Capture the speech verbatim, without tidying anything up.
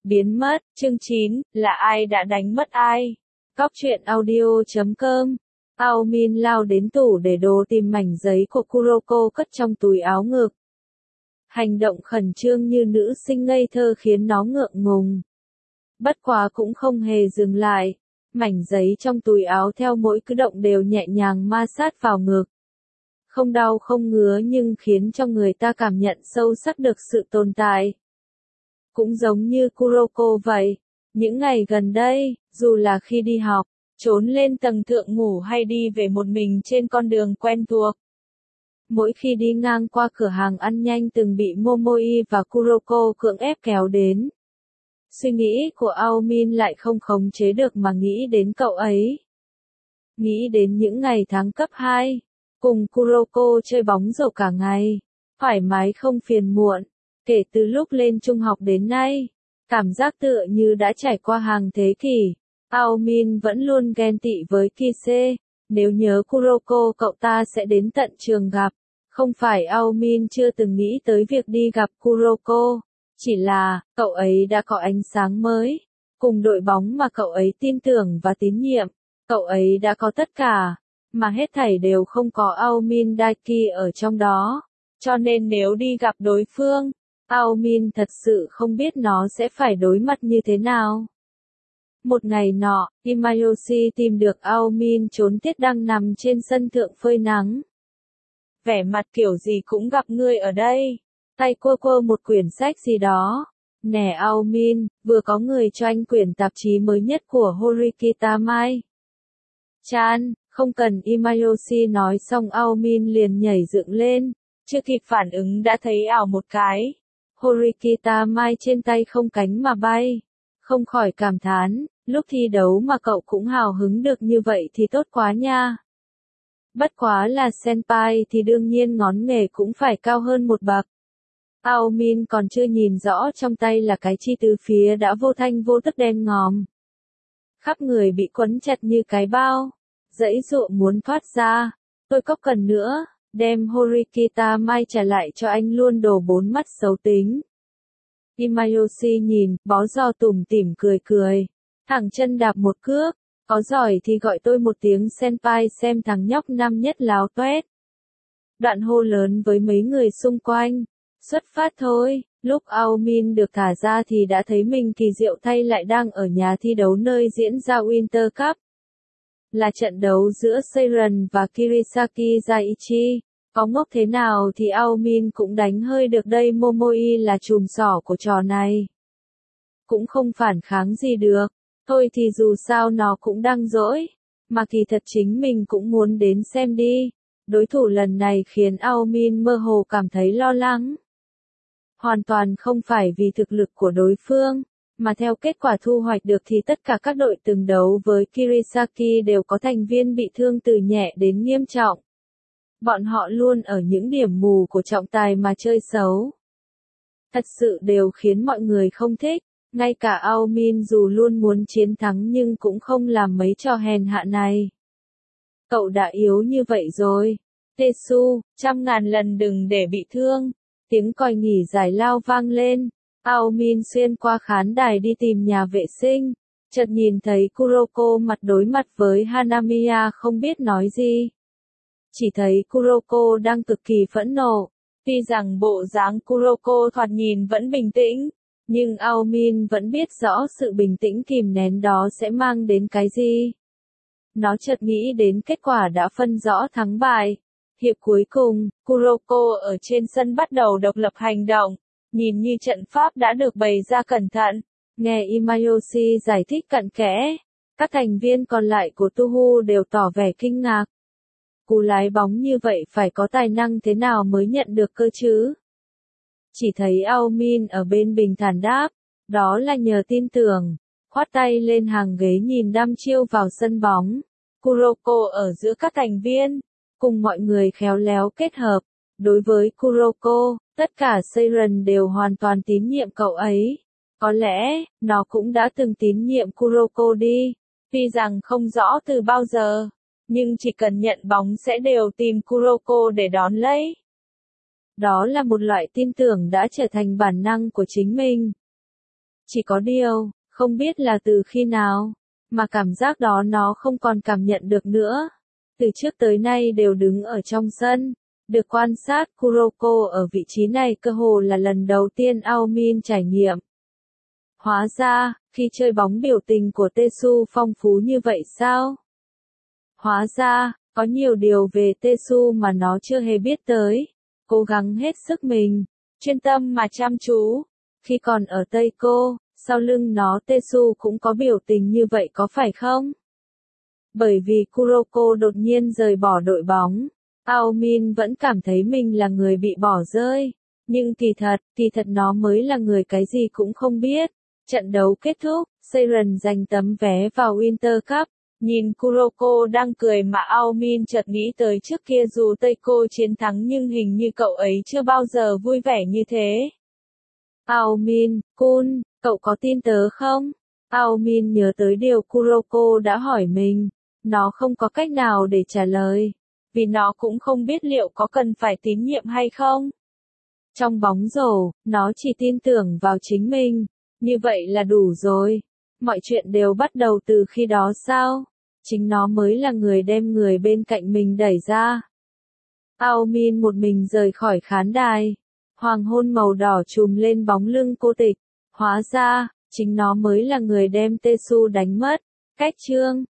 Biến mất, chương chín, là ai đã đánh mất ai? Cóc truyện audio chấm com. Ao Min lao đến tủ để đồ tìm mảnh giấy của Kuroko cất trong túi áo ngực. Hành động khẩn trương như nữ sinh ngây thơ khiến nó ngượng ngùng. Bất quá cũng không hề dừng lại. Mảnh giấy trong túi áo theo mỗi cử động đều nhẹ nhàng ma sát vào ngực. Không đau không ngứa nhưng khiến cho người ta cảm nhận sâu sắc được sự tồn tại. Cũng giống như Kuroko vậy, những ngày gần đây, dù là khi đi học, trốn lên tầng thượng ngủ hay đi về một mình trên con đường quen thuộc. Mỗi khi đi ngang qua cửa hàng ăn nhanh từng bị Momoi và Kuroko cưỡng ép kéo đến. Suy nghĩ của Ao Min lại không khống chế được mà nghĩ đến cậu ấy. Nghĩ đến những ngày tháng cấp hai, cùng Kuroko chơi bóng rổ cả ngày, thoải mái không phiền muộn. Kể từ lúc lên trung học đến nay, cảm giác tựa như đã trải qua hàng thế kỷ. Ao Min vẫn luôn ghen tị với Kise, nếu nhớ Kuroko cậu ta sẽ đến tận trường gặp. Không phải Ao Min chưa từng nghĩ tới việc đi gặp Kuroko, chỉ là, cậu ấy đã có ánh sáng mới, cùng đội bóng mà cậu ấy tin tưởng và tín nhiệm, cậu ấy đã có tất cả, mà hết thảy đều không có Ao Min Daiki ở trong đó, cho nên nếu đi gặp đối phương, Ao Min thật sự không biết nó sẽ phải đối mặt như thế nào. Một ngày nọ, Imayoshi tìm được Ao Min trốn tiết đang nằm trên sân thượng phơi nắng. Vẻ mặt kiểu gì cũng gặp ngươi ở đây. Tay quơ quơ một quyển sách gì đó. Nè Ao Min, vừa có người cho anh quyển tạp chí mới nhất của Horikita Mai. Chan, không cần Imayoshi nói xong Ao Min liền nhảy dựng lên. Chưa kịp phản ứng đã thấy ảo một cái. Horikita Mai trên tay không cánh mà bay. Không khỏi cảm thán, lúc thi đấu mà cậu cũng hào hứng được như vậy thì tốt quá nha. Bất quá là senpai thì đương nhiên ngón nghề cũng phải cao hơn một bậc. Ao Min còn chưa nhìn rõ trong tay là cái chi từ phía đã vô thanh vô tức đen ngòm. Khắp người bị quấn chặt như cái bao. Giãy giụa muốn thoát ra. Tôi có cần nữa, đem Horikita Mai trả lại cho anh luôn đồ bốn mắt xấu tính. Imayoshi nhìn, bó giò tủm tỉm cười cười. Thẳng chân đạp một cước. Có giỏi thì gọi tôi một tiếng senpai xem thằng nhóc năm nhất láo toét. Đoạn hô lớn với mấy người xung quanh. Xuất phát thôi, lúc Ao Min được thả ra thì đã thấy mình kỳ diệu thay lại đang ở nhà thi đấu nơi diễn ra Winter Cup. Là trận đấu giữa Seiran và Kirisaki Daiichi. Có ngốc thế nào thì Ao Min cũng đánh hơi được đây, Momoi là chùm sỏ của trò này. Cũng không phản kháng gì được. Thôi thì dù sao nó cũng đang dỗi, mà kỳ thật chính mình cũng muốn đến xem đi. Đối thủ lần này khiến Ao Min mơ hồ cảm thấy lo lắng. Hoàn toàn không phải vì thực lực của đối phương, mà theo kết quả thu hoạch được thì tất cả các đội từng đấu với Kirisaki đều có thành viên bị thương từ nhẹ đến nghiêm trọng. Bọn họ luôn ở những điểm mù của trọng tài mà chơi xấu. Thật sự đều khiến mọi người không thích. Ngay cả Ao Min dù luôn muốn chiến thắng nhưng cũng không làm mấy trò hèn hạ này. Cậu đã yếu như vậy rồi. Tetsu, trăm ngàn lần đừng để bị thương. Tiếng còi nghỉ giải lao vang lên. Ao Min xuyên qua khán đài đi tìm nhà vệ sinh. Chợt nhìn thấy Kuroko mặt đối mặt với Hanamiya không biết nói gì. Chỉ thấy Kuroko đang cực kỳ phẫn nộ. Tuy rằng bộ dáng Kuroko thoạt nhìn vẫn bình tĩnh. Nhưng Ao Min vẫn biết rõ sự bình tĩnh kìm nén đó sẽ mang đến cái gì. Nó chợt nghĩ đến kết quả đã phân rõ thắng bại. Hiệp cuối cùng, Kuroko ở trên sân bắt đầu độc lập hành động. Nhìn như trận pháp đã được bày ra cẩn thận. Nghe Imayoshi giải thích cặn kẽ. Các thành viên còn lại của Tuhu đều tỏ vẻ kinh ngạc. Cú lái bóng như vậy phải có tài năng thế nào mới nhận được cơ chứ? Chỉ thấy Ao Min ở bên bình thản đáp, đó là nhờ tin tưởng, khoát tay lên hàng ghế nhìn đăm chiêu vào sân bóng. Kuroko ở giữa các thành viên, cùng mọi người khéo léo kết hợp. Đối với Kuroko, tất cả Seiran đều hoàn toàn tín nhiệm cậu ấy. Có lẽ, nó cũng đã từng tín nhiệm Kuroko đi, tuy rằng không rõ từ bao giờ, nhưng chỉ cần nhận bóng sẽ đều tìm Kuroko để đón lấy. Đó là một loại tin tưởng đã trở thành bản năng của chính mình. Chỉ có điều, không biết là từ khi nào, mà cảm giác đó nó không còn cảm nhận được nữa. Từ trước tới nay đều đứng ở trong sân, được quan sát Kuroko ở vị trí này cơ hồ là lần đầu tiên Ao Min trải nghiệm. Hóa ra, khi chơi bóng biểu tình của Tesu phong phú như vậy sao? Hóa ra, có nhiều điều về Tesu mà nó chưa hề biết tới. Cố gắng hết sức mình, chuyên tâm mà chăm chú. Khi còn ở Tây Cô, sau lưng nó Tesu cũng có biểu tình như vậy có phải không? Bởi vì Kuroko đột nhiên rời bỏ đội bóng, Ao Min vẫn cảm thấy mình là người bị bỏ rơi. Nhưng kỳ thật, kỳ thật nó mới là người cái gì cũng không biết. Trận đấu kết thúc, Seiren giành tấm vé vào Winter Cup. Nhìn Kuroko đang cười mà Ao Min chợt nghĩ tới trước kia dù Tây Cô chiến thắng nhưng hình như cậu ấy chưa bao giờ vui vẻ như thế. Ao Min, Kun, cậu có tin tớ không? Ao Min nhớ tới điều Kuroko đã hỏi mình. Nó không có cách nào để trả lời. Vì nó cũng không biết liệu có cần phải tín nhiệm hay không. Trong bóng rổ, nó chỉ tin tưởng vào chính mình. Như vậy là đủ rồi. Mọi chuyện đều bắt đầu từ khi đó sao? Chính nó mới là người đem người bên cạnh mình đẩy ra. Ao Min một mình rời khỏi khán đài. Hoàng hôn màu đỏ trùm lên bóng lưng cô Tịch. Hóa ra, chính nó mới là người đem Tesu đánh mất. Cách chương